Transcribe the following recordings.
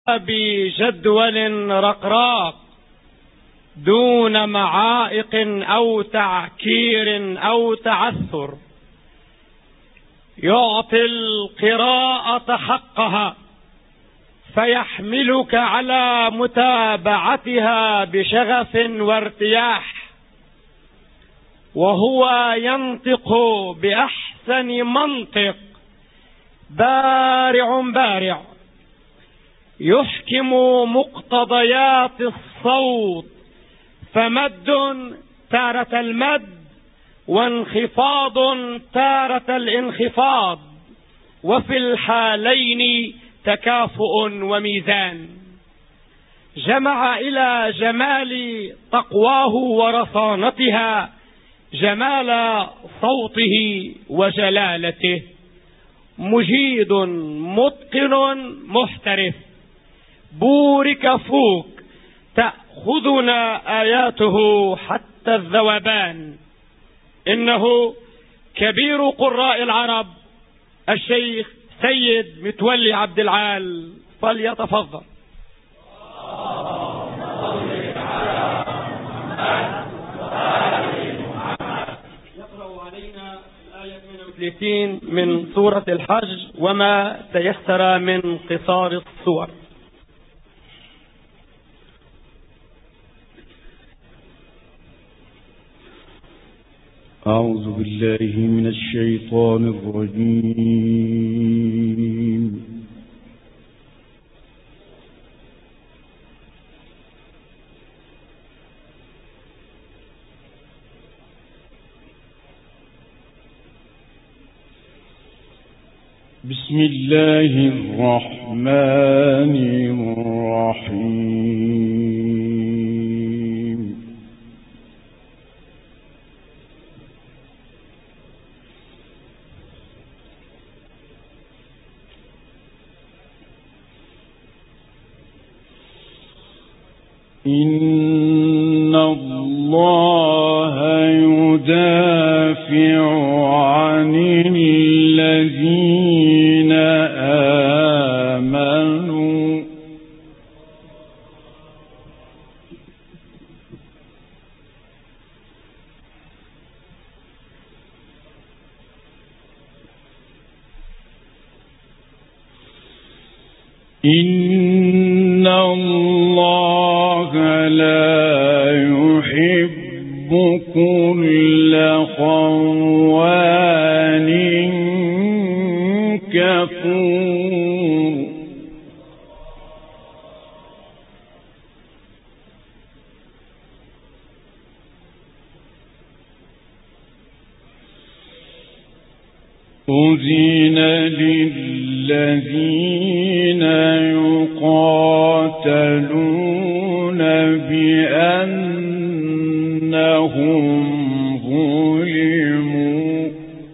بجدول رقراق دون معائق أو تعكير أو تعثر، يعطي القراءة حقها فيحملك على متابعتها بشغف وارتياح، وهو ينطق بأحسن منطق بارع يحكم مقتضيات الصوت، فمد تارة المد وانخفاض تارة الانخفاض، وفي الحالين تكافؤ وميزان. جمع إلى جمال تقواه ورصانتها جمال صوته وجلالته، مجيد متقن محترف، بورك فوق تأخذنا آياته حتى الذوبان. إنه كبير قراء العرب الشيخ سيد متولي عبد العال، فليتفضل. يقرأ علينا الآية 38 من سورة الحج وما تيسر من قصار السور. أعوذ بالله من الشيطان الرجيم. بسم الله الرحمن الرحيم. إن الله يدافع عن الذين آمنوا إن الله لا يحب كل خوان كفور. أذن للذين يقاتلون بأنهم ظلموا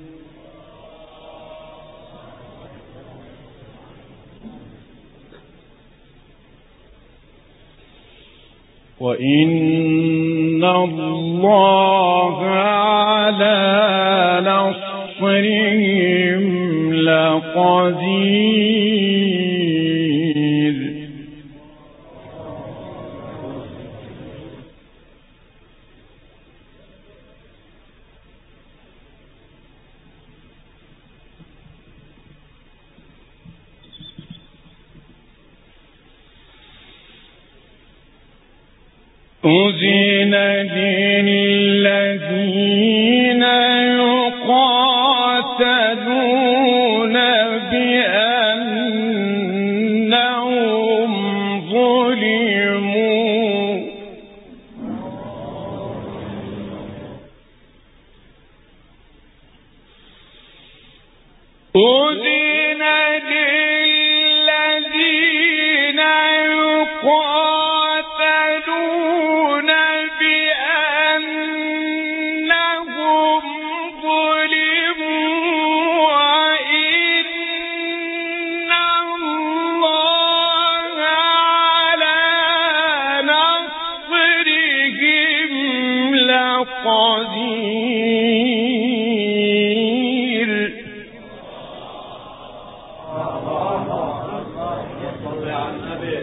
وإن الله على نصرهم لقدير. أذن للذين يقاتلون بأنهم ظلموا أذن للذين يقاتلون بأنهم ظلموا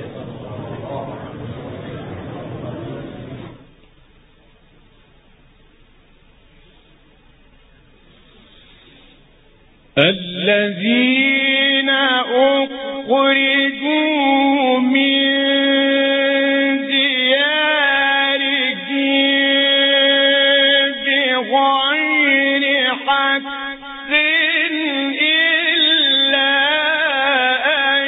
الذين أخرجوا من ديارهم بغير حق إلا أن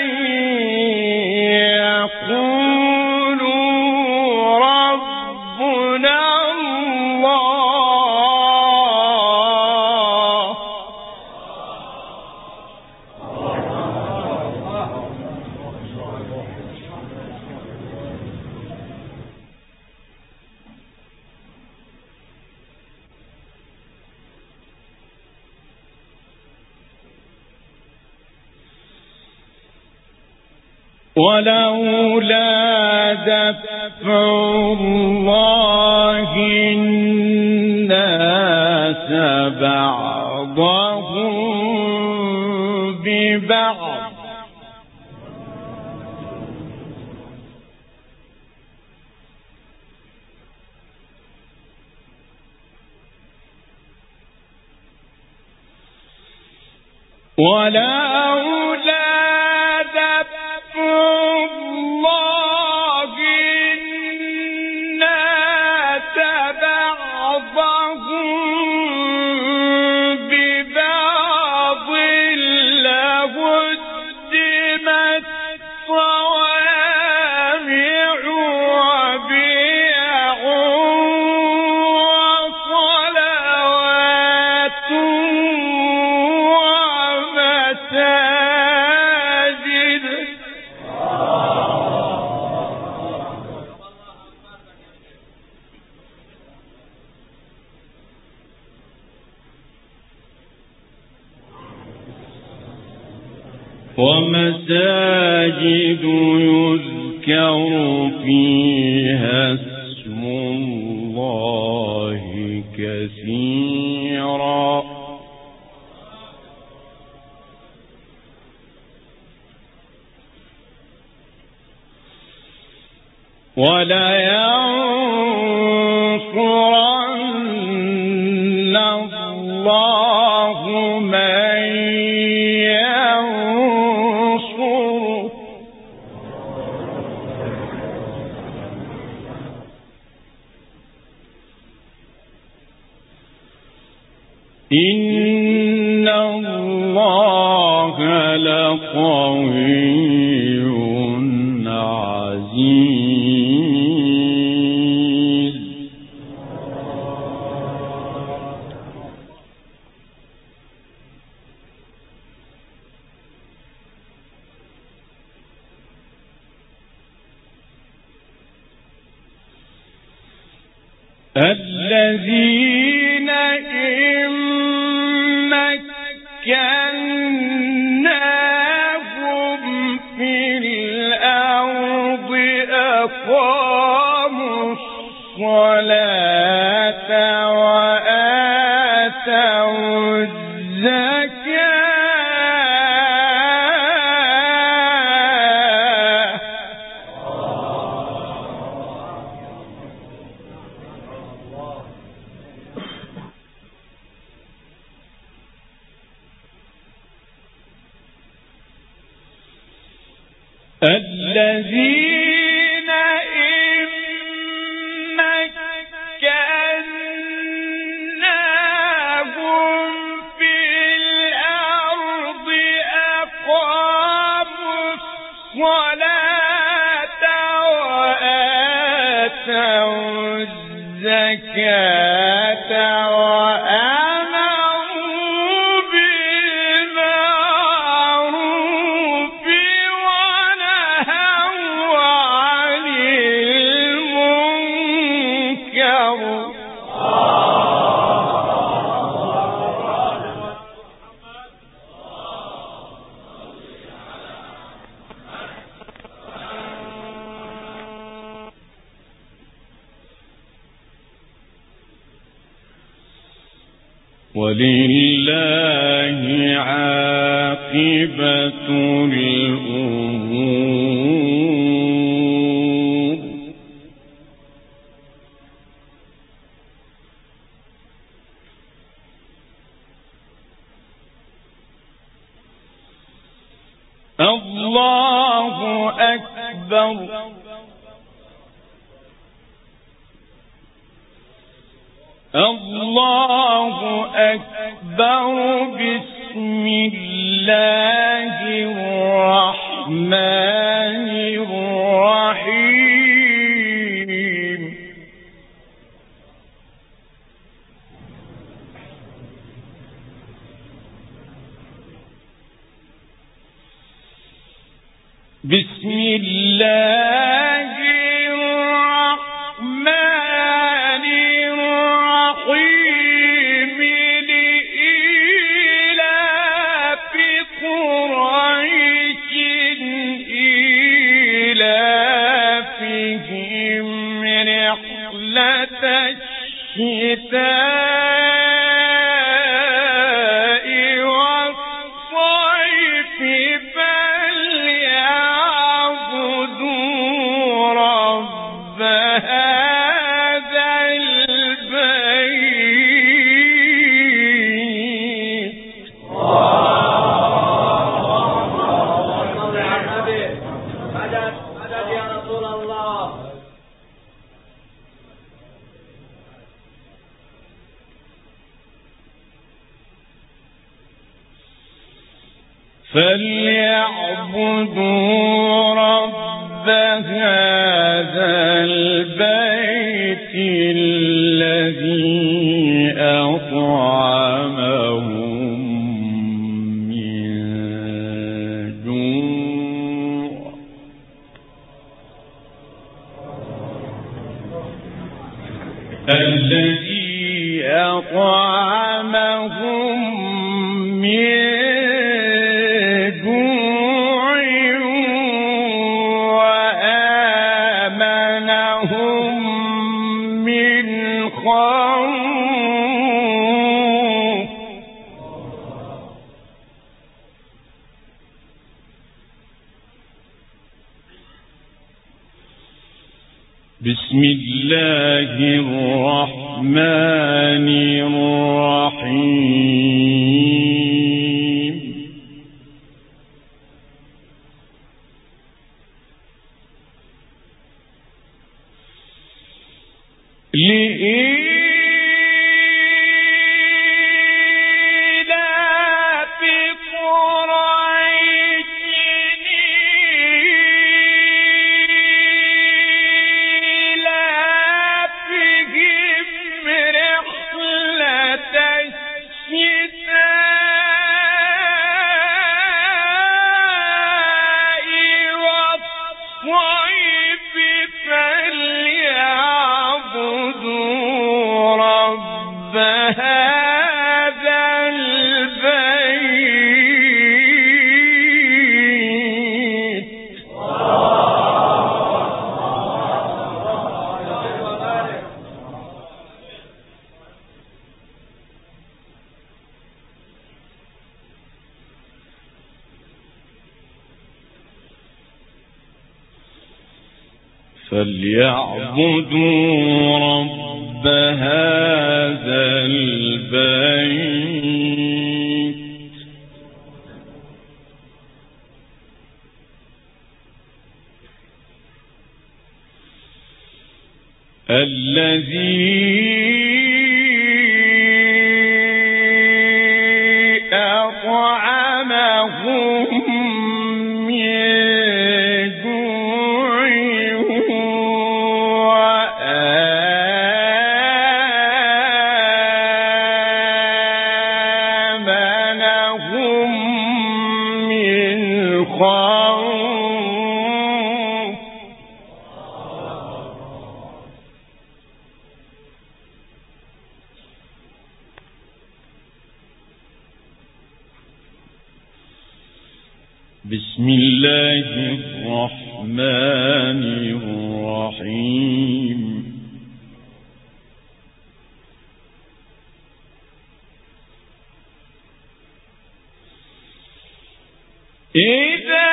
يقولوا ربنا ولولا دفع الله الناس بعضهم ببعض ومساجد يذكر فيها اسم الله كثيرا ولينصرن الله من ينصره إن الله لقوي عزيز الذين إن مكناهم في الأرض أقاموا الصلاة وآتوا الزكاة الذين إن مكناهم في الأرض أقاموا الصلاة وآتوا الزكاة وآمروا بالمعروف ونهوا عن المنكر ولله عاقبة الأمور أكبر الله أكبر بسم الله الرحمن الرحيم بسم الله الرحمن الرحيم لإيلاف قريش إيلافهم رحلة الشتاء والصيف فليعبدوا رب هذا البيت. مدد يا رسول الله. فليعبدوا رب هذا البيت الذي أطعمهم من جوع الذي أطعمهم من بسم الله الرحمن الرحيم فليعبدوا رب هذا البيت الذي أطعمهم بسم الله الرحمن الرحيم إذا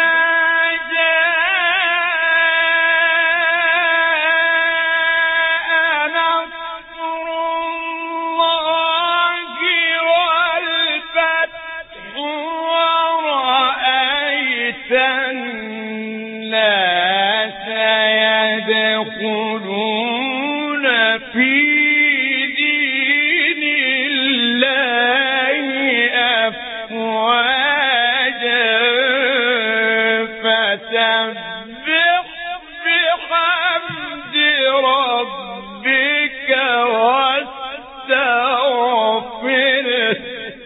الناس يدخلون في دين الله أفواجا فسبح بحمد ربك واستغفره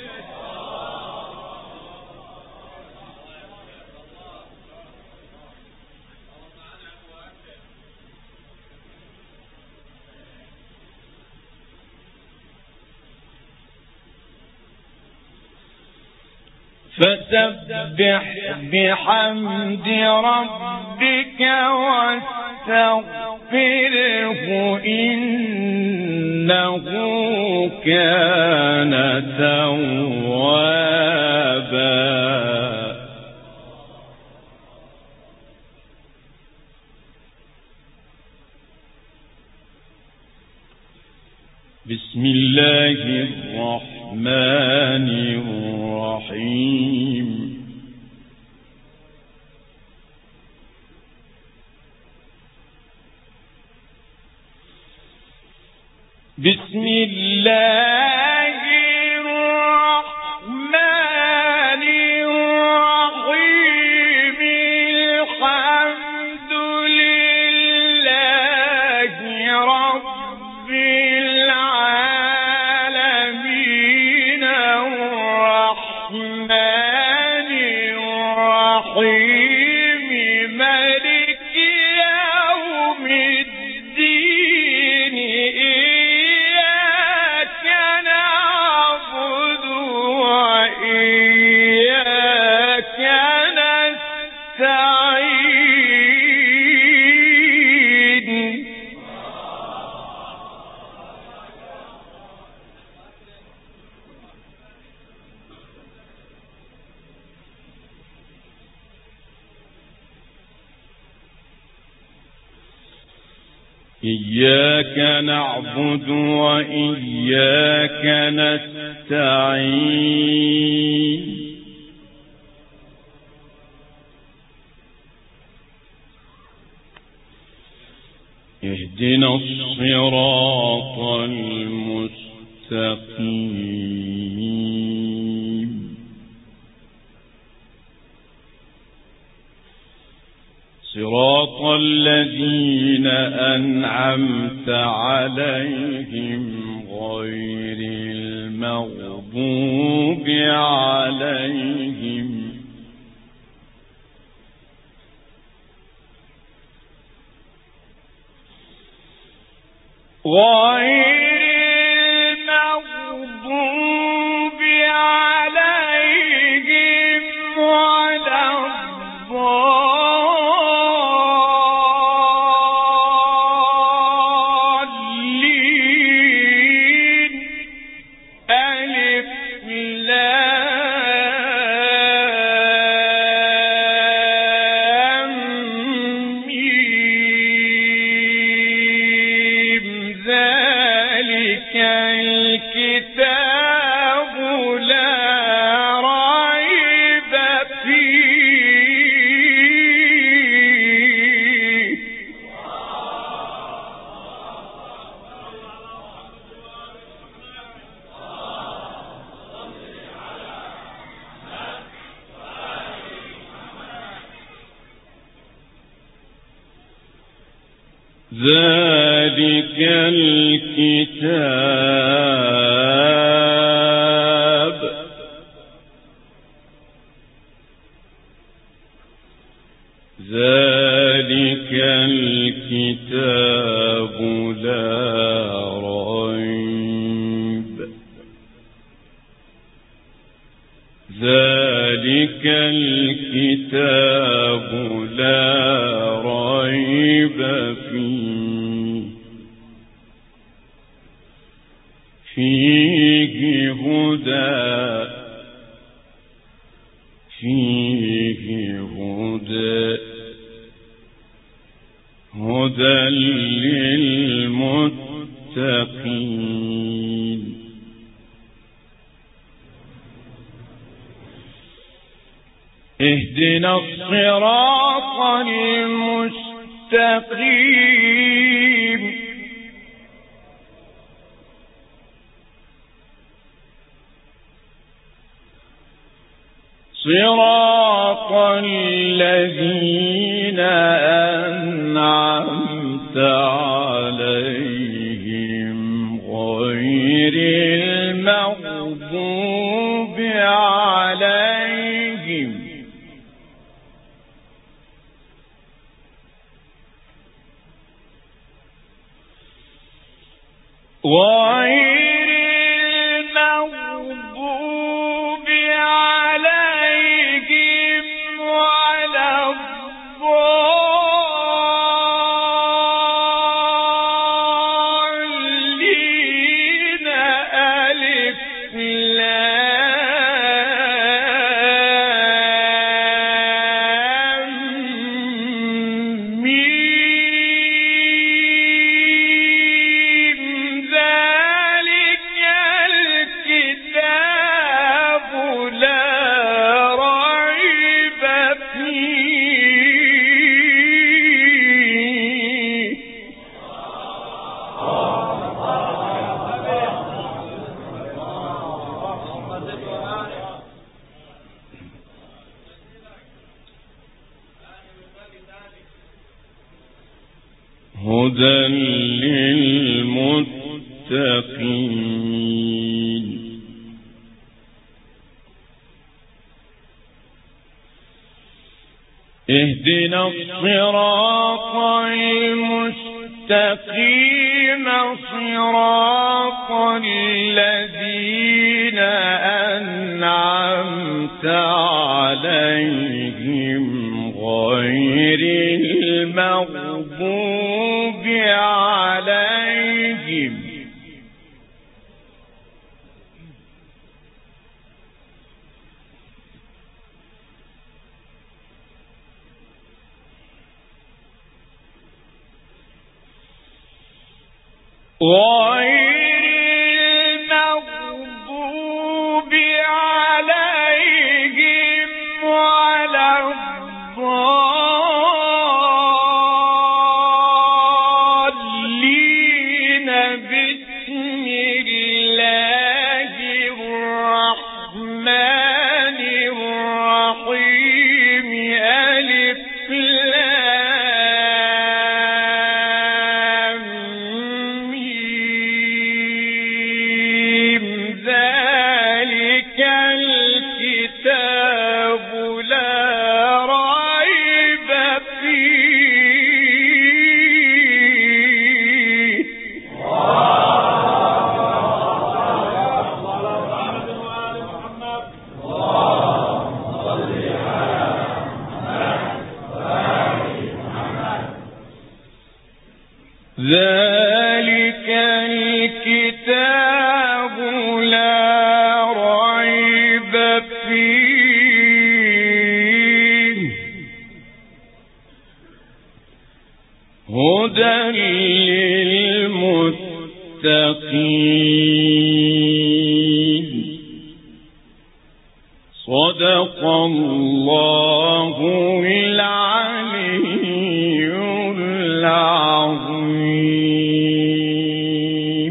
فسبح بحمد ربك واستغفره إنه كان توابا بسم الله الرحمن الرحيم بسم الله الرحمن الرحيم الحمد لله رب العالمين الرحمن الرحيم مالك يوم الدين إياك نعبد وإياك نستعين إياك نعبد وإياك نستعين اهدنا الصراط المستقيم صراط الذين أنعمت عليهم غير المغضوب عليهم ولا الضالين ألف لام ميم ذلك الكتاب لا ريب فيه ذلك الكتاب لا ريب ذلك الكتاب لا ريب فيه هدى للمتقين اهدنا الصراط المستقيم صراط الذين أنعمت عليهم غير المغضوب عليهم ولا الضالين ألف لام ميم ذلك الكتاب لا ريب فيه هدى للمتقين اهدنا الصراط المستقيم صراط الذين أنعمت عليهم غير المغضوب عليهم ولا الضالين بسم الله الرحمن الرحيم ألف لام ميم ذلك الكتاب لا ريب فيه ذلك الكتاب لا ريب فيه هدى للمتقين صدق الله العلي العظيم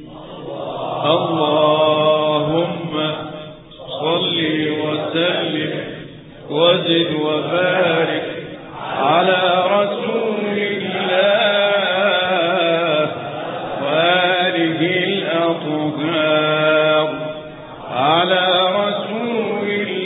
اللهم صل وسلم وزد وبارك على رسول الله وآله الأطهار على رسول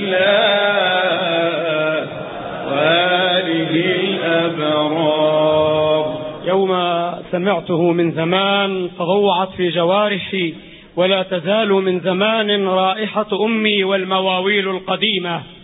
الله وآله الأبرار. يوم سمعته من زمان فضوعت في جوارحي، ولا تزال من زمان رائحة أمي والمواويل القديمة.